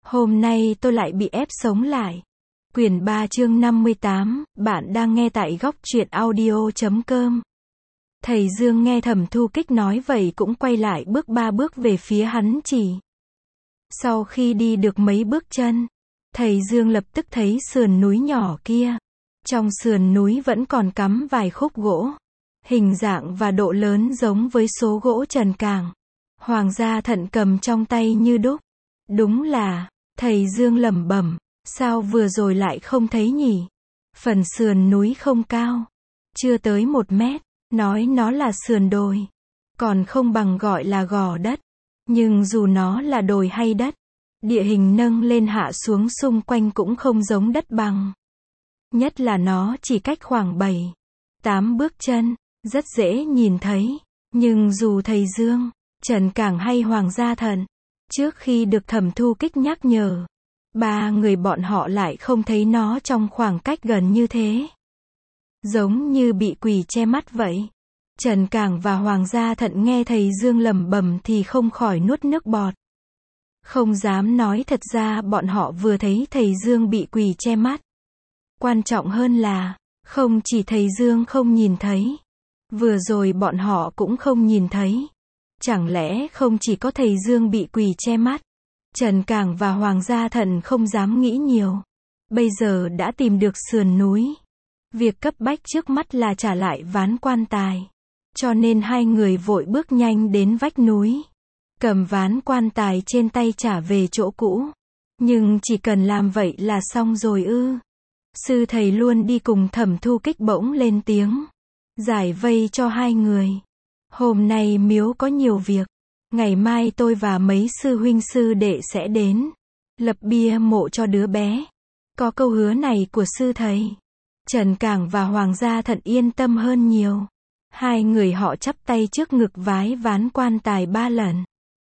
Hôm nay tôi lại bị ép sống lại. Quyển 3 chương 58, bạn đang nghe tại góc truyện audio.com. Thầy Dương nghe Thẩm Thu Kích nói vậy cũng quay lại bước 3 bước về phía hắn chỉ. Sau khi đi được mấy bước chân, thầy Dương lập tức thấy sườn núi nhỏ kia. Trong sườn núi vẫn còn cắm vài khúc gỗ. Hình dạng và độ lớn giống với số gỗ trần cảng. Hoàng gia Thận cầm trong tay như đúc. Đúng là, thầy Dương lẩm bẩm, sao vừa rồi lại không thấy nhỉ? Phần sườn núi không cao, chưa tới 1 mét, nói nó là sườn đồi, còn không bằng gọi là gò đất. Nhưng dù nó là đồi hay đất, địa hình nâng lên hạ xuống xung quanh cũng không giống đất bằng. Nhất là nó chỉ cách khoảng 7-8 bước chân, rất dễ nhìn thấy. Nhưng dù thầy Dương, Trần Cảng hay Hoàng gia Thận, trước khi được Thẩm Thu Kích nhắc nhở, 3 người bọn họ lại không thấy nó trong khoảng cách gần như thế. Giống như bị quỷ che mắt vậy. Trần Cảng và Hoàng gia Thận nghe thầy Dương lẩm bẩm thì không khỏi nuốt nước bọt. Không dám nói thật ra bọn họ vừa thấy thầy Dương bị quỷ che mắt. Quan trọng hơn là, không chỉ thầy Dương không nhìn thấy, vừa rồi bọn họ cũng không nhìn thấy. Chẳng lẽ không chỉ có thầy Dương bị quỷ che mắt? Trần Cảng và Hoàng gia Thận không dám nghĩ nhiều. Bây giờ đã tìm được sườn núi. Việc cấp bách trước mắt là trả lại ván quan tài. Cho nên hai người vội bước nhanh đến vách núi. Cầm ván quan tài trên tay trả về chỗ cũ. Nhưng chỉ cần làm vậy là xong rồi ư? Sư thầy luôn đi cùng Thẩm Thu Kích bỗng lên tiếng. Giải vây cho hai người. Hôm nay miếu có nhiều việc. Ngày mai tôi và mấy sư huynh sư đệ sẽ đến. Lập bia mộ cho đứa bé. Có câu hứa này của sư thầy. Trần Cảng và Hoàng gia Thận yên tâm hơn nhiều. Hai người họ chắp tay trước ngực vái ván quan tài 3 lần.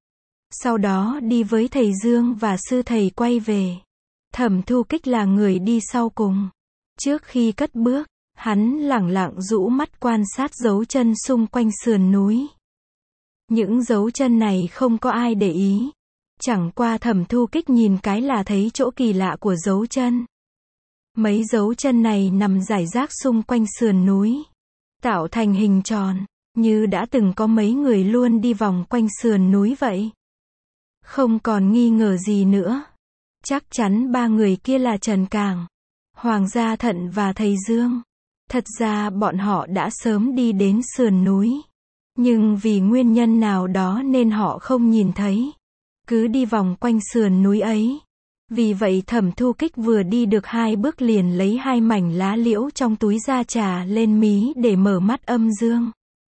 Sau đó đi với thầy Dương và sư thầy quay về. Thẩm Thu Kích là người đi sau cùng. Trước khi cất bước, hắn lẳng lặng rũ mắt quan sát dấu chân xung quanh sườn núi. Những dấu chân này không có ai để ý. Chẳng qua Thẩm Thu Kích nhìn cái là thấy chỗ kỳ lạ của dấu chân. Mấy dấu chân này nằm rải rác xung quanh sườn núi, tạo thành hình tròn, như đã từng có mấy người luôn đi vòng quanh sườn núi vậy. Không còn nghi ngờ gì nữa. Chắc chắn 3 người kia là Trần Cảng, Hoàng gia Thận và thầy Dương. Thật ra bọn họ đã sớm đi đến sườn núi. Nhưng vì nguyên nhân nào đó nên họ không nhìn thấy. Cứ đi vòng quanh sườn núi ấy. Vì vậy Thẩm Thu Kích vừa đi được 2 bước liền lấy 2 mảnh lá liễu trong túi ra trà lên mí để mở mắt âm dương.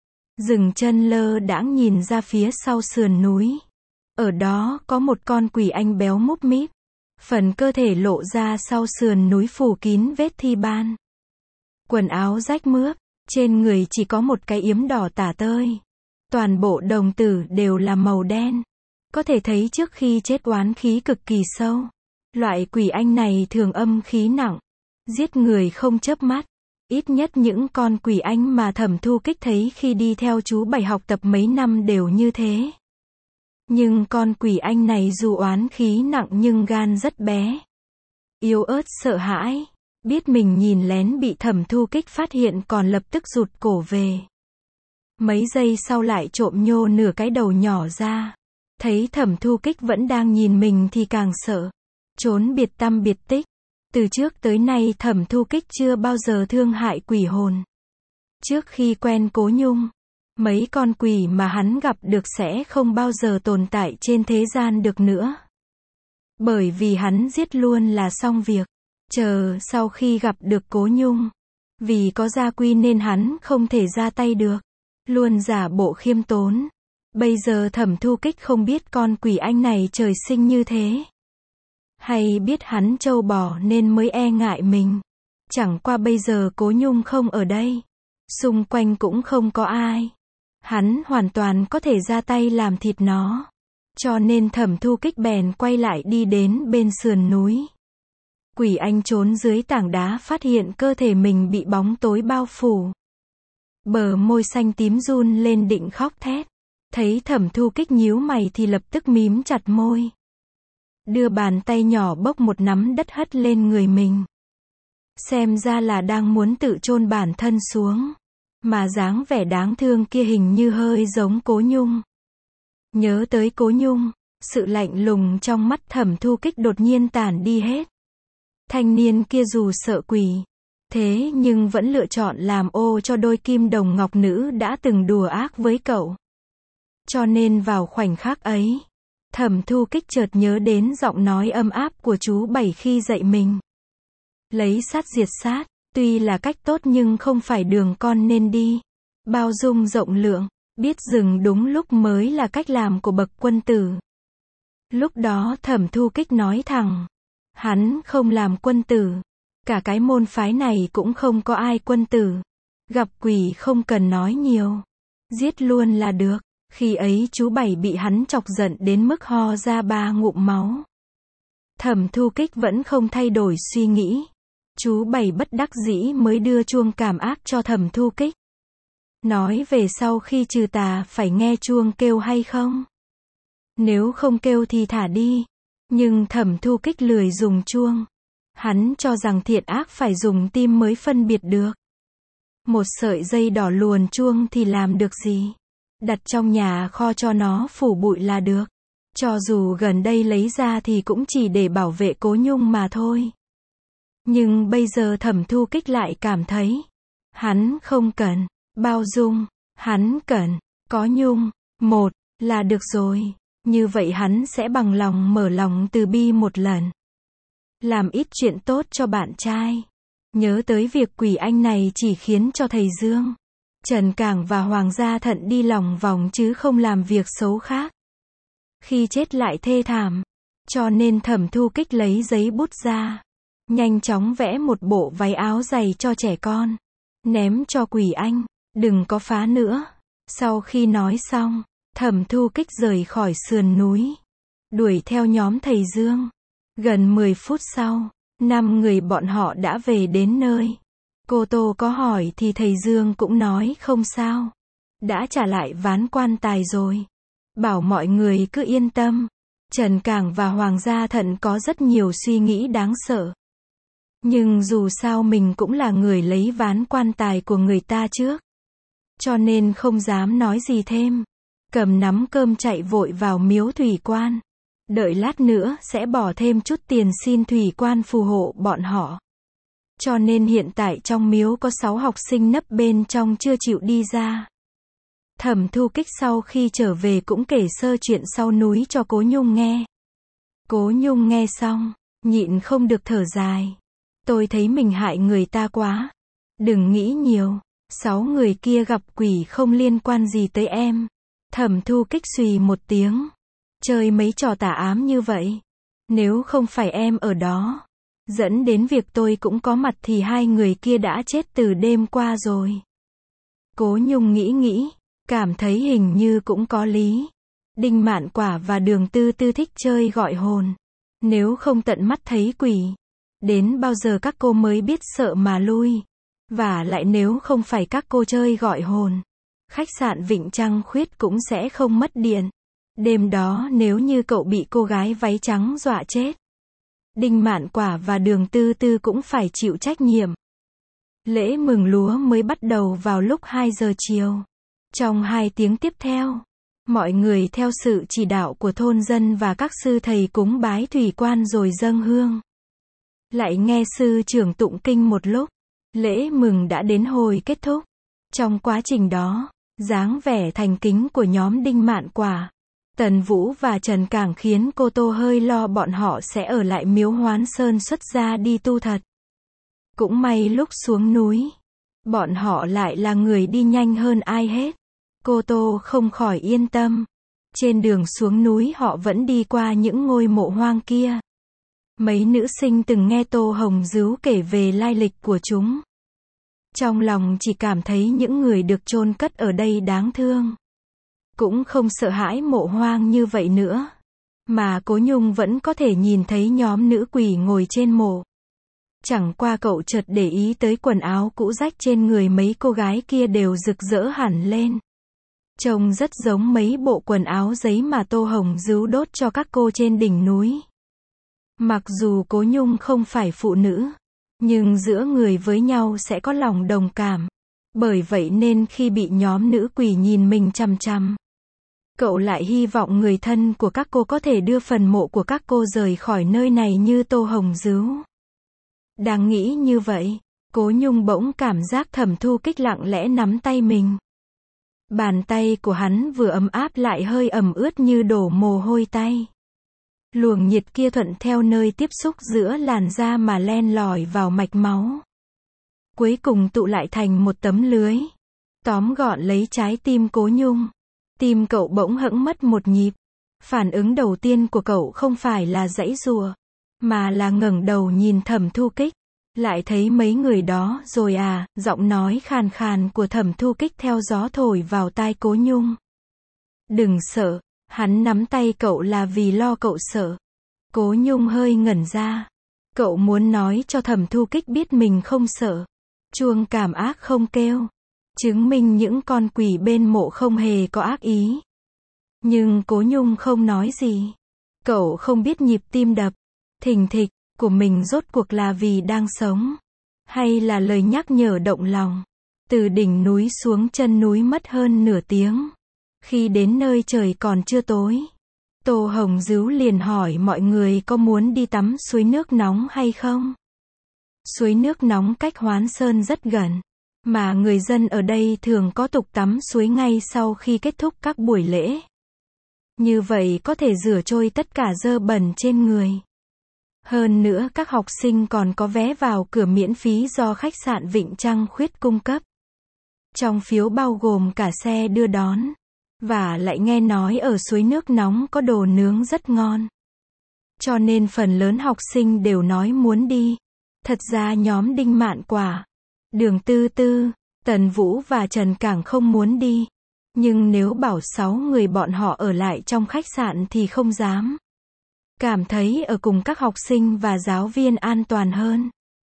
Dừng chân lơ đãng nhìn ra phía sau sườn núi. Ở đó có một con quỷ anh béo múp míp. Phần cơ thể lộ ra sau sườn núi phủ kín vết thi ban. Quần áo rách mướp, trên người chỉ có một cái yếm đỏ tả tơi. Toàn bộ đồng tử đều là màu đen. Có thể thấy trước khi chết oán khí cực kỳ sâu. Loại quỷ anh này thường âm khí nặng, giết người không chớp mắt. Ít nhất những con quỷ anh mà Thẩm Thu Kích thấy khi đi theo chú Bảy học tập mấy năm đều như thế. Nhưng con quỷ anh này dù oán khí nặng nhưng gan rất bé. Yếu ớt sợ hãi. Biết mình nhìn lén bị Thẩm Thu Kích phát hiện còn lập tức rụt cổ về. Mấy giây sau lại trộm nhô nửa cái đầu nhỏ ra. Thấy Thẩm Thu Kích vẫn đang nhìn mình thì càng sợ. Trốn biệt tăm biệt tích. Từ trước tới nay Thẩm Thu Kích chưa bao giờ thương hại quỷ hồn. Trước khi quen Cố Nhung, mấy con quỷ mà hắn gặp được sẽ không bao giờ tồn tại trên thế gian được nữa. Bởi vì hắn giết luôn là xong việc. Chờ sau khi gặp được Cố Nhung, vì có gia quy nên hắn không thể ra tay được. Luôn giả bộ khiêm tốn. Bây giờ Thẩm Thu Kích không biết con quỷ anh này trời sinh như thế. Hay biết hắn trâu bò nên mới e ngại mình. Chẳng qua bây giờ Cố Nhung không ở đây. Xung quanh cũng không có ai. Hắn hoàn toàn có thể ra tay làm thịt nó. Cho nên Thẩm Thu Kích bèn quay lại đi đến bên sườn núi. Quỷ anh trốn dưới tảng đá phát hiện cơ thể mình bị bóng tối bao phủ. Bờ môi xanh tím run lên định khóc thét. Thấy Thẩm Thu Kích nhíu mày thì lập tức mím chặt môi. đưa bàn tay nhỏ bốc một nắm đất hất lên người mình. Xem ra là đang muốn tự chôn bản thân xuống. Mà dáng vẻ đáng thương kia hình như hơi giống Cố Nhung. Nhớ tới Cố Nhung, sự lạnh lùng trong mắt Thẩm Thu Kích đột nhiên tản đi hết. Thanh niên kia dù sợ quỷ, thế nhưng vẫn lựa chọn làm ô cho đôi kim đồng ngọc nữ đã từng đùa ác với cậu. Cho nên vào khoảnh khắc ấy, Thẩm Thu Kích chợt nhớ đến giọng nói ấm áp của chú Bảy khi dạy mình. Lấy sát diệt sát, tuy là cách tốt nhưng không phải đường con nên đi. Bao dung rộng lượng, biết dừng đúng lúc mới là cách làm của bậc quân tử. Lúc đó Thẩm Thu Kích nói thẳng, hắn không làm quân tử. Cả cái môn phái này cũng không có ai quân tử. Gặp quỷ không cần nói nhiều, giết luôn là được. Khi ấy chú Bảy bị hắn chọc giận đến mức ho ra 3 ngụm máu. Thẩm Thu Kích vẫn không thay đổi suy nghĩ. Chú Bảy bất đắc dĩ mới đưa chuông cảm ác cho Thẩm Thu Kích. Nói về sau khi trừ tà phải nghe chuông kêu hay không? Nếu không kêu thì thả đi. Nhưng Thẩm Thu Kích lười dùng chuông. Hắn cho rằng thiện ác phải dùng tim mới phân biệt được. Một sợi dây đỏ luồn chuông thì làm được gì? Đặt trong nhà kho cho nó phủ bụi là được. Cho dù gần đây lấy ra thì cũng chỉ để bảo vệ Cố Nhung mà thôi. Nhưng bây giờ Thẩm Thu Kích lại cảm thấy, hắn không cần bao dung, hắn cần có Nhung, một là được rồi. Như vậy hắn sẽ bằng lòng mở lòng từ bi một lần. Làm ít chuyện tốt cho bạn trai. Nhớ tới việc quỷ anh này chỉ khiến cho thầy Dương, Trần Cảng và Hoàng Gia Thận đi lòng vòng chứ không làm việc xấu khác. Khi chết lại thê thảm. Cho nên Thẩm Thu Kích lấy giấy bút ra, nhanh chóng vẽ một bộ váy áo dày cho trẻ con. Ném cho quỷ anh, đừng có phá nữa. Sau khi nói xong, Thẩm Thu Kích rời khỏi sườn núi, đuổi theo nhóm thầy Dương. Gần 10 phút sau, 5 người bọn họ đã về đến nơi. Cô Tô có hỏi thì thầy Dương cũng nói không sao. Đã trả lại ván quan tài rồi. Bảo mọi người cứ yên tâm. Trần Cảng và Hoàng Gia Thận có rất nhiều suy nghĩ đáng sợ. Nhưng dù sao mình cũng là người lấy ván quan tài của người ta trước. Cho nên không dám nói gì thêm. Cầm nắm cơm chạy vội vào miếu thủy quan. Đợi lát nữa sẽ bỏ thêm chút tiền xin thủy quan phù hộ bọn họ. Cho nên hiện tại trong miếu có 6 học sinh nấp bên trong chưa chịu đi ra. Thẩm Thu Kích sau khi trở về cũng kể sơ chuyện sau núi cho Cố Nhung nghe. Cố Nhung nghe xong, nhịn không được thở dài. Tôi thấy mình hại người ta quá. Đừng nghĩ nhiều, 6 người kia gặp quỷ không liên quan gì tới em. Thẩm Thu Kích xùy một tiếng. Chơi mấy trò tà ám như vậy. Nếu không phải em ở đó, dẫn đến việc tôi cũng có mặt thì 2 người kia đã chết từ đêm qua rồi. Cố Nhung nghĩ, cảm thấy hình như cũng có lý. Đinh Mạn Quả và Đường Tư Tư thích chơi gọi hồn. Nếu không tận mắt thấy quỷ, đến bao giờ các cô mới biết sợ mà lui. Và lại nếu không phải các cô chơi gọi hồn, khách sạn Vịnh Trăng Khuyết cũng sẽ không mất điện. Đêm đó nếu như cậu bị cô gái váy trắng dọa chết, Đinh Mạn Quả và Đường Tư Tư cũng phải chịu trách nhiệm. Lễ mừng lúa mới bắt đầu vào lúc 2 giờ chiều. Trong 2 tiếng tiếp theo, mọi người theo sự chỉ đạo của thôn dân và các sư thầy cúng bái thủy quan rồi dâng hương. Lại nghe sư trưởng tụng kinh một lúc, lễ mừng đã đến hồi kết thúc. Trong quá trình đó, dáng vẻ thành kính của nhóm Đinh Mạn Quả, Tần Vũ và Trần Cảng khiến cô Tô hơi lo bọn họ sẽ ở lại miếu Hoán Sơn xuất gia đi tu thật. Cũng may lúc xuống núi, bọn họ lại là người đi nhanh hơn ai hết. Cô Tô không khỏi yên tâm. Trên đường xuống núi họ vẫn đi qua những ngôi mộ hoang kia. Mấy nữ sinh từng nghe Tô Hồng Dứu kể về lai lịch của chúng. Trong lòng chỉ cảm thấy những người được chôn cất ở đây đáng thương. Cũng không sợ hãi mộ hoang như vậy nữa. Mà Cố Nhung vẫn có thể nhìn thấy nhóm nữ quỷ ngồi trên mộ. Chẳng qua cậu chợt để ý tới quần áo cũ rách trên người mấy cô gái kia đều rực rỡ hẳn lên. Trông rất giống mấy bộ quần áo giấy mà Tô Hồng Dứu đốt cho các cô trên đỉnh núi. Mặc dù Cố Nhung không phải phụ nữ, nhưng giữa người với nhau sẽ có lòng đồng cảm. Bởi vậy nên khi bị nhóm nữ quỷ nhìn mình chằm chằm, cậu lại hy vọng người thân của các cô có thể đưa phần mộ của các cô rời khỏi nơi này như Tô Hồng Dứu. Đang nghĩ như vậy, Cố Nhung bỗng cảm giác Thẩm Thu Kích lặng lẽ nắm tay mình. Bàn tay của hắn vừa ấm áp lại hơi ẩm ướt như đổ mồ hôi tay. Luồng nhiệt kia thuận theo nơi tiếp xúc giữa làn da mà len lỏi vào mạch máu. Cuối cùng tụ lại thành một tấm lưới. Tóm gọn lấy trái tim Cố Nhung. Tim cậu bỗng hững mất một nhịp. Phản ứng đầu tiên của cậu không phải là giãy giụa, mà là ngẩng đầu nhìn Thẩm Thu Kích. Lại thấy mấy người đó rồi à, giọng nói khàn khàn của Thẩm Thu Kích theo gió thổi vào tai Cố Nhung. Đừng sợ, hắn nắm tay cậu là vì lo cậu sợ. Cố Nhung hơi ngẩn ra. Cậu muốn nói cho Thẩm Thu Kích biết mình không sợ. Chuông cảm ác không kêu. Chứng minh những con quỷ bên mộ không hề có ác ý. Nhưng Cố Nhung không nói gì. Cậu không biết nhịp tim đập, thình thịch, của mình rốt cuộc là vì đang sống. Hay là lời nhắc nhở động lòng. Từ đỉnh núi xuống chân núi mất hơn nửa tiếng. Khi đến nơi trời còn chưa tối, Tô Hồng Dứu liền hỏi mọi người có muốn đi tắm suối nước nóng hay không. Suối nước nóng cách Hoán Sơn rất gần, mà người dân ở đây thường có tục tắm suối ngay sau khi kết thúc các buổi lễ. Như vậy có thể rửa trôi tất cả dơ bẩn trên người. Hơn nữa các học sinh còn có vé vào cửa miễn phí do khách sạn Vịnh Trăng Khuyết cung cấp. Trong phiếu bao gồm cả xe đưa đón. Và lại nghe nói ở suối nước nóng có đồ nướng rất ngon. Cho nên phần lớn học sinh đều nói muốn đi. Thật ra nhóm Đinh Mạn Quả, Đường Tư Tư, Tần Vũ và Trần Cảng không muốn đi. Nhưng nếu bảo 6 người bọn họ ở lại trong khách sạn thì không dám. Cảm thấy ở cùng các học sinh và giáo viên an toàn hơn.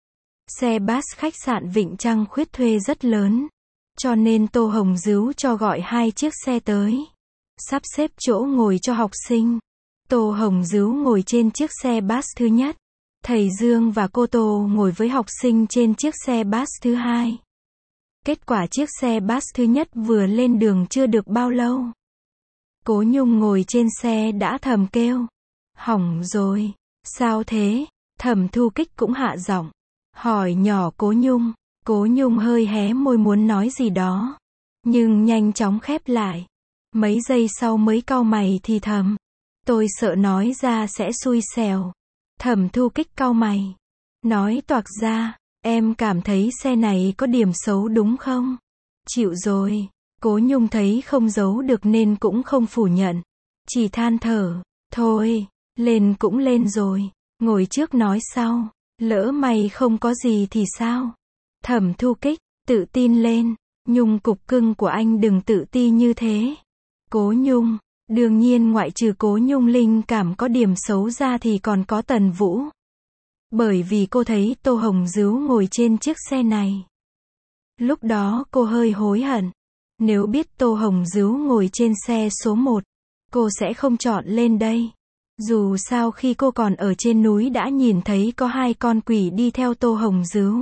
Xe bus khách sạn Vịnh Trăng Khuyết thuê rất lớn. Cho nên Tô Hồng Dứu cho gọi 2 chiếc xe tới. Sắp xếp chỗ ngồi cho học sinh. Tô Hồng Dứu ngồi trên chiếc xe bus thứ nhất. Thầy Dương và cô Tô ngồi với học sinh trên chiếc xe bus thứ hai. Kết quả chiếc xe bus thứ nhất vừa lên đường chưa được bao lâu. Cố Nhung ngồi trên xe đã thầm kêu. Hỏng rồi. Sao thế? Thẩm Thu Kích cũng hạ giọng. Hỏi nhỏ Cố Nhung. Cố Nhung hơi hé môi muốn nói gì đó. Nhưng nhanh chóng khép lại. Mấy giây sau mới cau mày thì thầm. Tôi sợ nói ra sẽ xui xẻo. Thẩm Thu Kích cau mày. Nói toạc ra. Em cảm thấy xe này có điểm xấu đúng không? Chịu rồi. Cố Nhung thấy không giấu được nên cũng không phủ nhận. Chỉ than thở. Thôi, lên cũng lên rồi. Ngồi trước nói sau. Lỡ mày không có gì thì sao? Thẩm Thu Kích, tự tin lên. Nhung cục cưng của anh đừng tự ti như thế. Cố Nhung, đương nhiên ngoại trừ Cố Nhung linh cảm có điểm xấu ra thì còn có Tần Vũ. Bởi vì cô thấy Tô Hồng Dứu ngồi trên chiếc xe này. Lúc đó cô hơi hối hận. Nếu biết Tô Hồng Dứu ngồi trên xe số 1, cô sẽ không chọn lên đây. Dù sao khi cô còn ở trên núi đã nhìn thấy có 2 con quỷ đi theo Tô Hồng Dứu.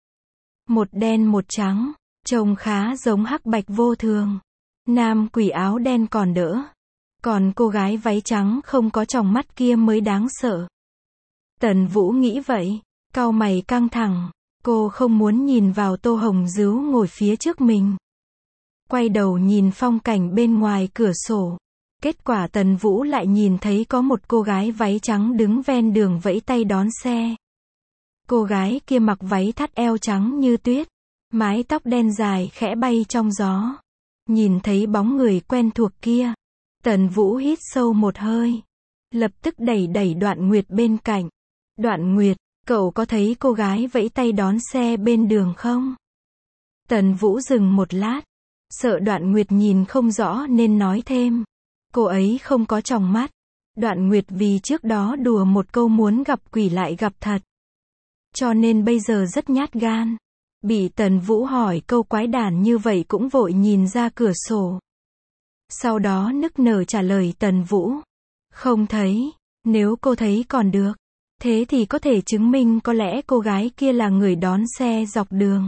Một đen một trắng, trông khá giống Hắc Bạch Vô Thường. Nam quỷ áo đen còn đỡ. Còn cô gái váy trắng không có tròng mắt kia mới đáng sợ. Tần Vũ nghĩ vậy, cau mày căng thẳng. Cô không muốn nhìn vào Tô Hồng Dứu ngồi phía trước mình. Quay đầu nhìn phong cảnh bên ngoài cửa sổ. Kết quả Tần Vũ lại nhìn thấy có một cô gái váy trắng đứng ven đường vẫy tay đón xe. Cô gái kia mặc váy thắt eo trắng như tuyết. Mái tóc đen dài khẽ bay trong gió. Nhìn thấy bóng người quen thuộc kia. Tần Vũ hít sâu một hơi. Lập tức đẩy Đoạn Nguyệt bên cạnh. Đoạn Nguyệt, cậu có thấy cô gái vẫy tay đón xe bên đường không? Tần Vũ dừng một lát. Sợ Đoạn Nguyệt nhìn không rõ nên nói thêm. Cô ấy không có tròng mắt. Đoạn Nguyệt vì trước đó đùa một câu muốn gặp quỷ lại gặp thật. Cho nên bây giờ rất nhát gan. Bị Tần Vũ hỏi câu quái đản như vậy cũng vội nhìn ra cửa sổ. Sau đó nức nở trả lời Tần Vũ. Không thấy, nếu cô thấy còn được. Thế thì có thể chứng minh có lẽ cô gái kia là người đón xe dọc đường.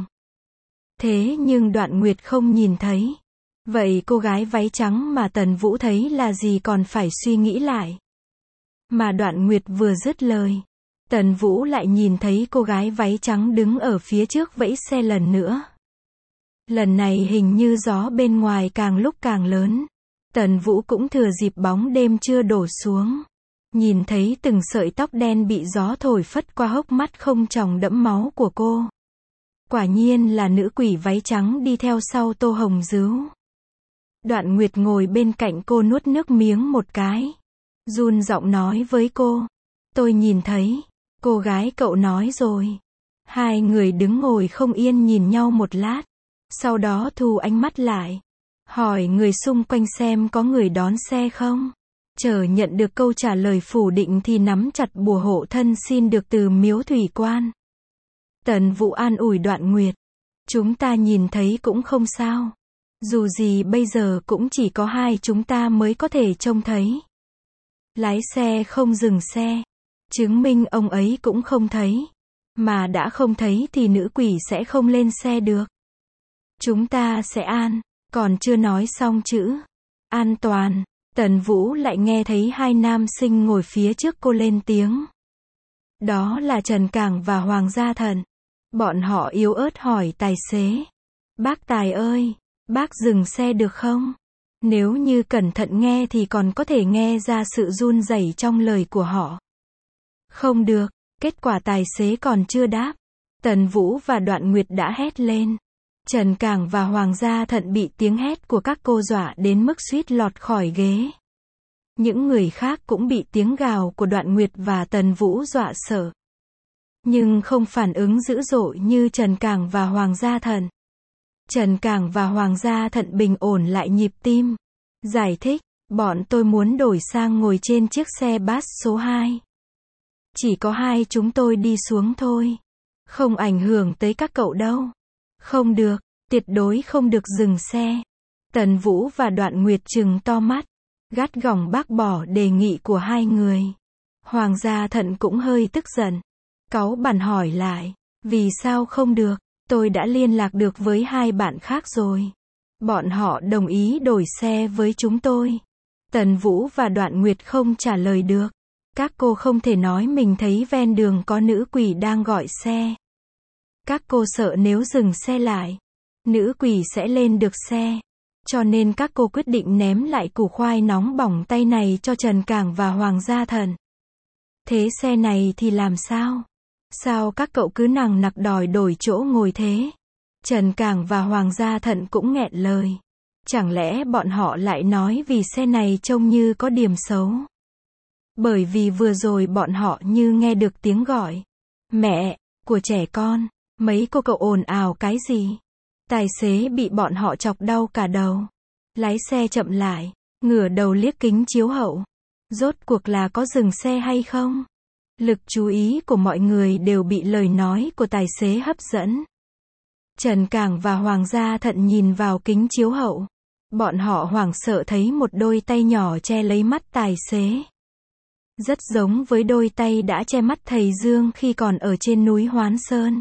Thế nhưng Đoạn Nguyệt không nhìn thấy. Vậy cô gái váy trắng mà Tần Vũ thấy là gì còn phải suy nghĩ lại. Mà Đoạn Nguyệt vừa dứt lời, Tần Vũ lại nhìn thấy cô gái váy trắng đứng ở phía trước vẫy xe lần nữa. Lần này hình như gió bên ngoài càng lúc càng lớn. Tần Vũ cũng thừa dịp bóng đêm chưa đổ xuống. Nhìn thấy từng sợi tóc đen bị gió thổi phất qua hốc mắt không tròng đẫm máu của cô. Quả nhiên là nữ quỷ váy trắng đi theo sau Tô Hồng Dứu. Đoạn Nguyệt ngồi bên cạnh cô nuốt nước miếng một cái. Run giọng nói với cô. Tôi nhìn thấy. Cô gái cậu nói rồi. Hai người đứng ngồi không yên nhìn nhau một lát. Sau đó thu ánh mắt lại. Hỏi người xung quanh xem có người đón xe không. Chờ nhận được câu trả lời phủ định thì nắm chặt bùa hộ thân xin được từ miếu thủy quan. Tần Vũ an ủi Đoạn Nguyệt. Chúng ta nhìn thấy cũng không sao. Dù gì bây giờ cũng chỉ có hai chúng ta mới có thể trông thấy. Lái xe không dừng xe. Chứng minh ông ấy cũng không thấy. Mà đã không thấy thì nữ quỷ sẽ không lên xe được. Chúng ta sẽ an. Còn chưa nói xong chữ an toàn. Tần Vũ lại nghe thấy hai nam sinh ngồi phía trước cô lên tiếng. Đó là Trần Cảng và Hoàng Gia Thần. Bọn họ yếu ớt hỏi tài xế. Bác Tài ơi, bác dừng xe được không? Nếu như cẩn thận nghe thì còn có thể nghe ra sự run rẩy trong lời của họ. Không được, kết quả tài xế còn chưa đáp. Tần Vũ và Đoạn Nguyệt đã hét lên. Trần Cảng và Hoàng Gia Thận bị tiếng hét của các cô dọa đến mức suýt lọt khỏi ghế. Những người khác cũng bị tiếng gào của Đoạn Nguyệt và Tần Vũ dọa sợ. Nhưng không phản ứng dữ dội như Trần Cảng và Hoàng Gia Thận. Trần Cảng và Hoàng Gia Thận bình ổn lại nhịp tim. Giải thích, bọn tôi muốn đổi sang ngồi trên chiếc xe bus số 2. Chỉ có hai chúng tôi đi xuống thôi. Không ảnh hưởng tới các cậu đâu. Không được, tuyệt đối không được dừng xe. Tần Vũ và Đoạn Nguyệt trừng to mắt, gắt gỏng bác bỏ đề nghị của hai người. Hoàng Gia Thận cũng hơi tức giận. Cáu bẳn hỏi lại, vì sao không được? Tôi đã liên lạc được với hai bạn khác rồi. Bọn họ đồng ý đổi xe với chúng tôi. Tần Vũ và Đoạn Nguyệt không trả lời được. Các cô không thể nói mình thấy ven đường có nữ quỷ đang gọi xe. Các cô sợ nếu dừng xe lại, nữ quỷ sẽ lên được xe. Cho nên các cô quyết định ném lại củ khoai nóng bỏng tay này cho Trần Cảng và Hoàng Gia Thần. Thế xe này thì làm sao? Sao các cậu cứ nằng nặc đòi đổi chỗ ngồi thế? Trần Cảng và Hoàng Gia Thận cũng nghẹn lời. Chẳng lẽ bọn họ lại nói vì xe này trông như có điểm xấu? Bởi vì vừa rồi bọn họ như nghe được tiếng gọi mẹ của trẻ con. Mấy cô cậu ồn ào cái gì? Tài xế bị bọn họ chọc đau cả đầu. Lái xe chậm lại, ngửa đầu liếc kính chiếu hậu. Rốt cuộc là có dừng xe hay không? Lực chú ý của mọi người đều bị lời nói của tài xế hấp dẫn. Trần Cảng và Hoàng Gia Thận nhìn vào kính chiếu hậu. Bọn họ hoảng sợ thấy một đôi tay nhỏ che lấy mắt tài xế. Rất giống với đôi tay đã che mắt thầy Dương khi còn ở trên núi Hoán Sơn.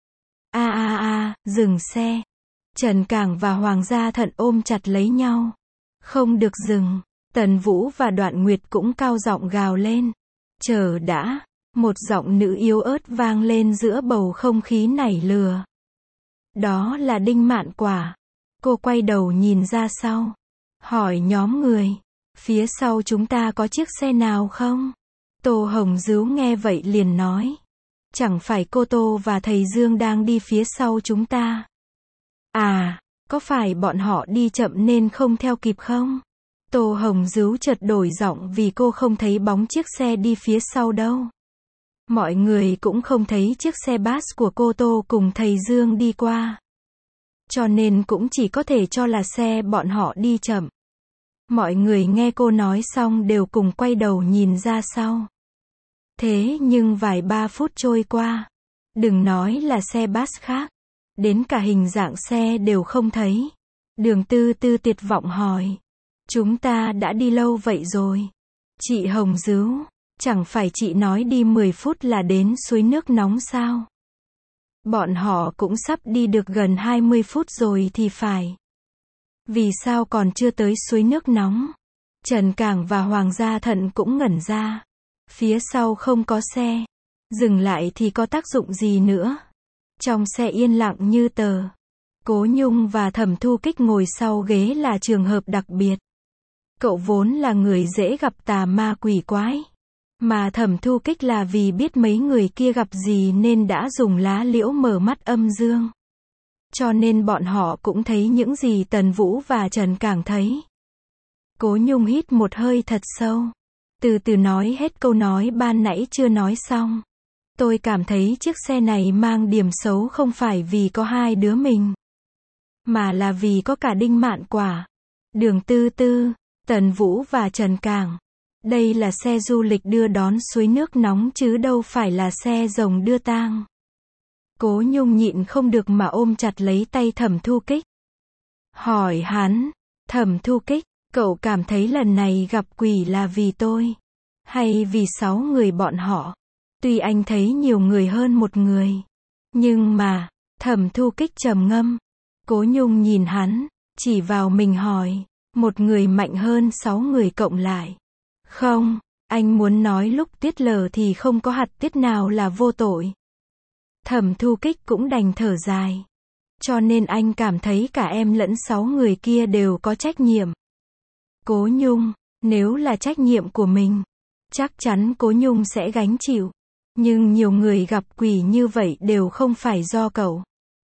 Dừng xe. Trần Cảng và Hoàng Gia Thận ôm chặt lấy nhau. Không được dừng. Tần Vũ và Đoạn Nguyệt cũng cao giọng gào lên. Chờ đã. Một giọng nữ yếu ớt vang lên giữa bầu không khí nảy lửa. Đó là Đinh Mạn Quả. Cô quay đầu nhìn ra sau. Hỏi nhóm người. Phía sau chúng ta có chiếc xe nào không? Tô Hồng Dứu nghe vậy liền nói. Chẳng phải cô Tô và thầy Dương đang đi phía sau chúng ta? À, có phải bọn họ đi chậm nên không theo kịp không? Tô Hồng Dứu chợt đổi giọng vì cô không thấy bóng chiếc xe đi phía sau đâu. Mọi người cũng không thấy chiếc xe bus của cô Tô cùng thầy Dương đi qua. Cho nên cũng chỉ có thể cho là xe bọn họ đi chậm. Mọi người nghe cô nói xong đều cùng quay đầu nhìn ra sau. Thế nhưng vài ba phút trôi qua, đừng nói là xe bus khác, đến cả hình dạng xe đều không thấy. Đường Tư Tư tuyệt vọng hỏi. Chúng ta đã đi lâu vậy rồi. Chị Hồng Dứu, Chẳng phải chị nói đi 10 phút là đến suối nước nóng sao? Bọn họ cũng sắp đi được gần 20 phút rồi thì phải. Vì sao còn chưa tới suối nước nóng? Trần Cảng và Hoàng Gia Thận cũng ngẩn ra. Phía sau không có xe. Dừng lại thì có tác dụng gì nữa? Trong xe yên lặng như tờ. Cố Nhung và Thẩm Thu Kích ngồi sau ghế là trường hợp đặc biệt. Cậu vốn là người dễ gặp tà ma quỷ quái. Mà Thẩm Thu Kích là vì biết mấy người kia gặp gì nên đã dùng lá liễu mở mắt âm dương. Cho nên bọn họ cũng thấy những gì Tần Vũ và Trần Cảng thấy. Cố Nhung hít một hơi thật sâu. Từ từ nói hết câu nói ban nãy chưa nói xong. Tôi cảm thấy chiếc xe này mang điểm xấu không phải vì có hai đứa mình. Mà là vì có cả Đinh Mạn Quả, Đường Tư Tư, Tần Vũ và Trần Cảng. Đây là xe du lịch đưa đón suối nước nóng chứ đâu phải là xe rồng đưa tang. Cố Nhung nhịn không được mà ôm chặt lấy tay Thẩm Thu Kích. Hỏi hắn, Thẩm Thu Kích, cậu cảm thấy lần này gặp quỷ là vì tôi? Hay vì 6 người bọn họ? Tuy anh thấy nhiều người hơn một người. Nhưng mà, Thẩm Thu Kích trầm ngâm. Cố Nhung nhìn hắn, chỉ vào mình hỏi, một người mạnh hơn 6 người cộng lại. Không, anh muốn nói lúc tiết lờ thì không có hạt tiết nào là vô tội. Thẩm Thu Kích cũng đành thở dài. Cho nên anh cảm thấy cả em lẫn 6 người kia đều có trách nhiệm. Cố Nhung, nếu là trách nhiệm của mình, chắc chắn Cố Nhung sẽ gánh chịu. Nhưng nhiều người gặp quỷ như vậy đều không phải do cậu.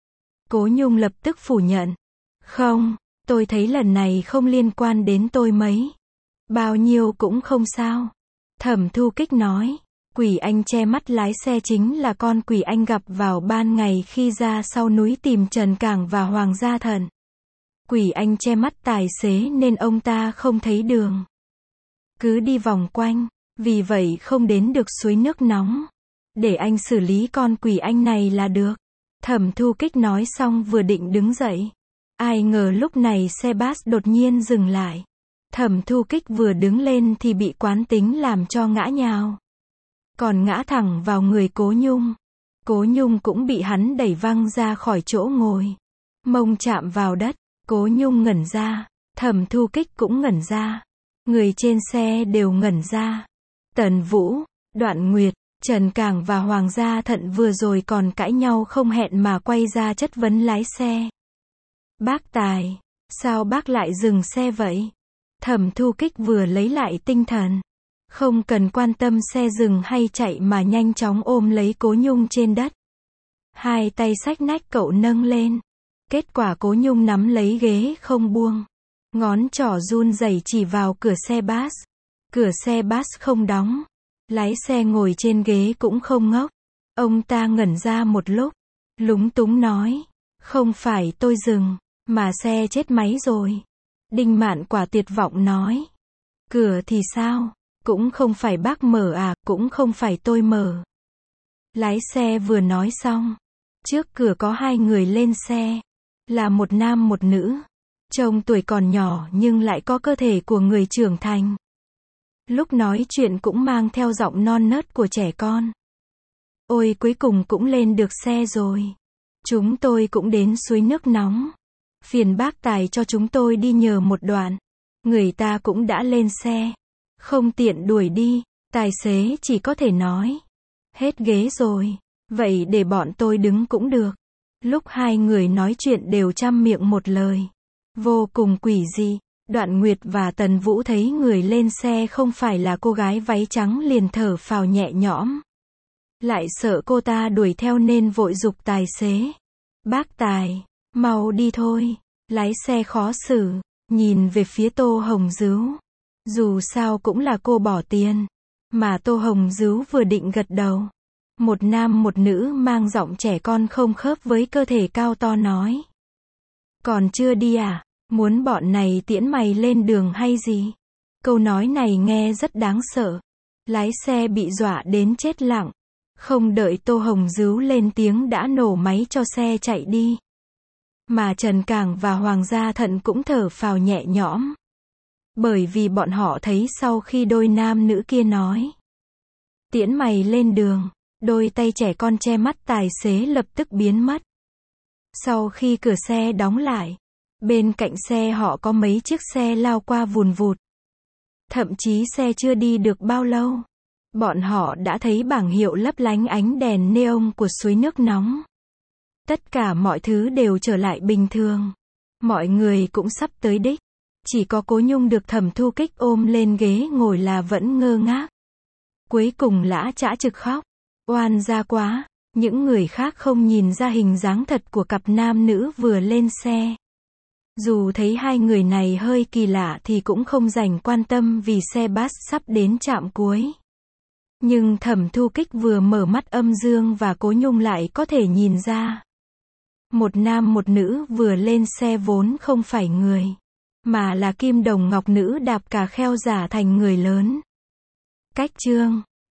Cố Nhung lập tức phủ nhận. Không, tôi thấy lần này không liên quan đến tôi mấy. Bao nhiêu cũng không sao. Thẩm Thu Kích nói. Quỷ anh che mắt lái xe chính là con quỷ anh gặp vào ban ngày khi ra sau núi tìm Trần Cảng và Hoàng Gia Thận. Quỷ anh che mắt tài xế nên ông ta không thấy đường. Cứ đi vòng quanh, vì vậy không đến được suối nước nóng. Để anh xử lý con quỷ anh này là được. Thẩm Thu Kích nói xong vừa định đứng dậy. Ai ngờ lúc này xe bus đột nhiên dừng lại. Thẩm Thu Kích vừa đứng lên thì bị quán tính làm cho ngã nhào. Còn ngã thẳng vào người Cố Nhung. Cố Nhung cũng bị hắn đẩy văng ra khỏi chỗ ngồi. Mông chạm vào đất. Cố Nhung ngẩn ra. Thẩm Thu Kích cũng ngẩn ra. Người trên xe đều ngẩn ra. Tần Vũ, Đoạn Nguyệt, Trần Cảng và Hoàng Gia Thận vừa rồi còn cãi nhau không hẹn mà quay ra chất vấn lái xe. Bác Tài, sao bác lại dừng xe vậy? Thẩm Thu Kích vừa lấy lại tinh thần. Không cần quan tâm xe dừng hay chạy mà nhanh chóng ôm lấy Cố Nhung trên đất. Hai tay xách nách cậu nâng lên. Kết quả Cố Nhung nắm lấy ghế không buông. Ngón trỏ run rẩy chỉ vào cửa xe bus. Cửa xe bus không đóng. Lái xe ngồi trên ghế cũng không ngốc. Ông ta ngẩn ra một lúc. Lúng túng nói. Không phải tôi dừng, mà xe chết máy rồi. Đinh Mạn Quả tuyệt vọng nói. Cửa thì sao? Cũng không phải bác mở à, cũng không phải tôi mở. Lái xe vừa nói xong. Trước cửa có hai người lên xe. Là một nam một nữ. Trông tuổi còn nhỏ nhưng lại có cơ thể của người trưởng thành. Lúc nói chuyện cũng mang theo giọng non nớt của trẻ con. Ôi cuối cùng cũng lên được xe rồi. Chúng tôi cũng đến suối nước nóng. Phiền bác Tài cho chúng tôi đi nhờ một đoạn. Người ta cũng đã lên xe. Không tiện đuổi đi. Tài xế chỉ có thể nói. Hết ghế rồi. Vậy để bọn tôi đứng cũng được. Lúc hai người nói chuyện đều trăm miệng một lời. Vô cùng quỷ dị. Đoạn Nguyệt và Tần Vũ thấy người lên xe không phải là cô gái váy trắng liền thở phào nhẹ nhõm. Lại sợ cô ta đuổi theo nên vội giục tài xế. Bác Tài, mau đi thôi. Lái xe khó xử. Nhìn về phía Tô Hồng Dứu. Dù sao cũng là cô bỏ tiền. Mà Tô Hồng Dứu vừa định gật đầu. Một nam một nữ mang giọng trẻ con không khớp với cơ thể cao to nói. Còn chưa đi à? Muốn bọn này tiễn mày lên đường hay gì? Câu nói này nghe rất đáng sợ. Lái xe bị dọa đến chết lặng. Không đợi Tô Hồng Dứu lên tiếng đã nổ máy cho xe chạy đi. Mà Trần Cảng và Hoàng Gia Thận cũng thở phào nhẹ nhõm. Bởi vì bọn họ thấy sau khi đôi nam nữ kia nói. Tiễn mày lên đường. Đôi tay trẻ con che mắt tài xế lập tức biến mất. Sau khi cửa xe đóng lại, bên cạnh xe họ có mấy chiếc xe lao qua vùn vụt. Thậm chí xe chưa đi được bao lâu, bọn họ đã thấy bảng hiệu lấp lánh ánh đèn neon của suối nước nóng. Tất cả mọi thứ đều trở lại bình thường. Mọi người cũng sắp tới đích. Chỉ có Cố Nhung được Thẩm Thu Kích ôm lên ghế ngồi là vẫn ngơ ngác. Cuối cùng Lã Trã Trực khóc. Oan gia quá. Những người khác không nhìn ra hình dáng thật của cặp nam nữ vừa lên xe. Dù thấy hai người này hơi kỳ lạ thì cũng không dành quan tâm vì xe bus sắp đến trạm cuối. Nhưng Thẩm Thu Kích vừa mở mắt âm dương và Cố Nhung lại có thể nhìn ra. Một nam một nữ vừa lên xe vốn không phải người, mà là kim đồng ngọc nữ đạp cà kheo giả thành người lớn. Cách chương